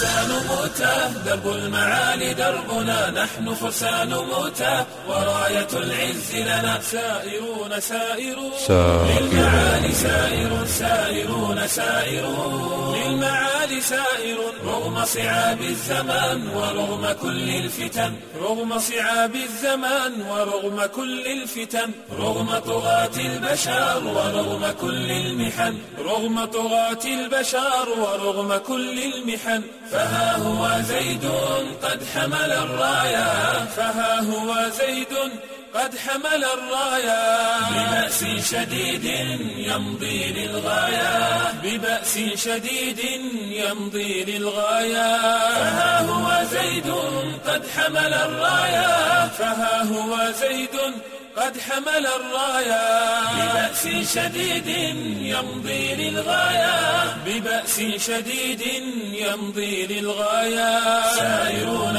فرسان موتى، درب المعالي دربنا، نحن فرسان موتى وراية العز لنا. سائرون سائرون للمعالي سائرون، سائرون سائرون للمعالي سائرون، رغم صعاب الزمان ورغم كل الفتن، رغم صعاب الزمان ورغم كل الفتن، رغم طغاة البشر ورغم كل المحن، رغم طغاة البشر ورغم كل المحن. فها هو زيد قد حمل الراية، فها هو زيد قد حمل الراية، ببأس شديد يمضي للغاية، ببأس شديد يمضي للغاية. فها هو زيد قد حمل الراية، فها هو زيد قد حمل الراية، ببأس شديد يمضي للغاية، ببأس شديد يمضي للغاية. سائرون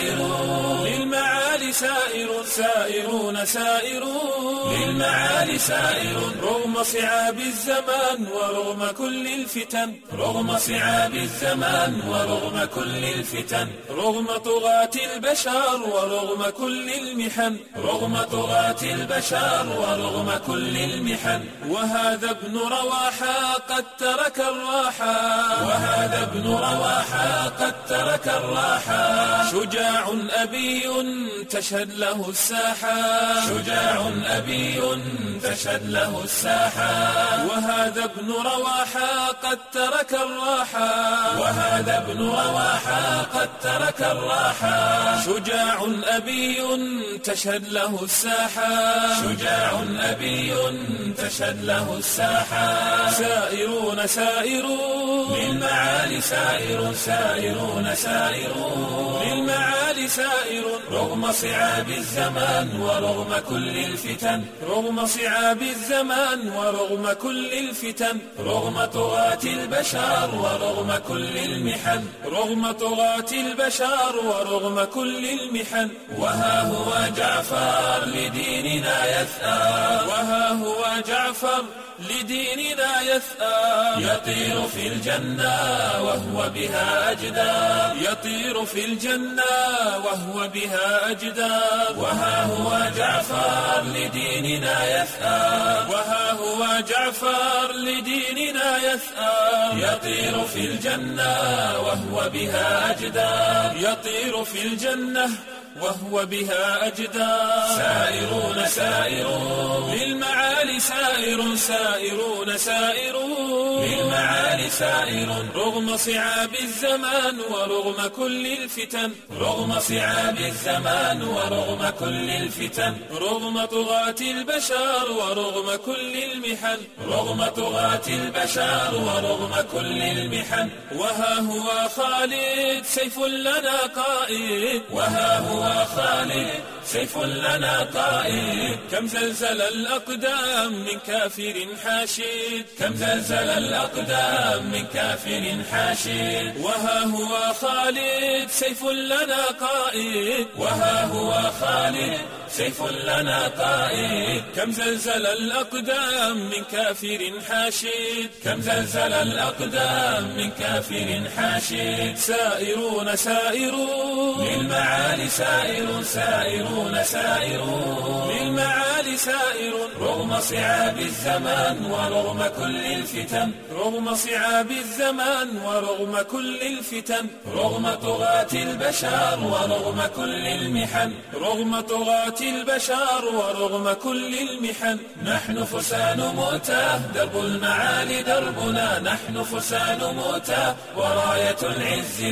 سائرون للمعالي سائرون، سائرون سائرون للمعالي سائرون، رغم صعاب الزمان ورغم كل الفتن، رغم صعاب الزمان ورغم كل الفتن، رغم طغاة البشر ورغم كل المحن، رغم طغاة البشر ورغم كل المحن. وهذا ابن رواحة قد ترك الراحة، وهذا ابن رواحة قد ترك الراحة، شجاع أبي تشهد له الساحة، شجاع أبي تشهد له الساحة. وهذا ابن رواحة قد ترك الراحة، وهذا ابن رواحة قد ترك الراحة، شجاع أبي تشهد له الساحة، شجاع أبي تشهد له الساحة. سائرون سائرون للمعالي سائرون، سائرون سائرون للمعالي سائرون، رغم صعاب الزمان ورغم كل الفتن، رغم صعاب الزمان ورغم كل الفتن، رغم طغاة البشر ورغم كل المحن، رغم طغاة البشر ورغم كل المحن. وها هو جعفر لديننا يثأر، وها هو جعفر لديننا يثأر، يطير في الجنة وهو بها أجدار، يطير في الجنة وهو بها أجدار. وها هو جعفر لديننا يثأر، وها هو جعفر لديننا يثأر، يطير في الجنة وهو بها أجدار، يطير في الجنة وهو بها أجدار. سائرون سائرون للمعالي سائرون، سائرون سائرون للمعالي سائرون، رغم صعاب الزمان ورغم كل الفتن، رغم صعاب الزمان ورغم كل الفتن، رغم طغاة البشر ورغم كل المحن، رغم طغاة البشر ورغم كل المحن. وها هو خالد سيف لنا قائد، وها هو خالد سيف لنا قائد، كم زلزل الأقدام من كافر حاشد، كم زلزل الأقدام من كافر حاشد. وها هو خالد سيف لنا قائد، وها هو خالد سيف لنا قائد، كم زلزل الأقدام من كافر حاشد، كم زلزل الأقدام من كافر حاشد. سائرون سائرون للمعالي سائرون، سائرون سائرون للمعالي سائرون، رغم صعاب الزمان ورغم كل الفتن، رغم صعاب الزمان ورغم كل الفتن، رغم طغاة البشر ورغم كل المحن، رغم طغاة البشر ورغم كل المحن. نحن فرسان موتى، درب المعالي دربنا، نحن فرسان موتى وراية العز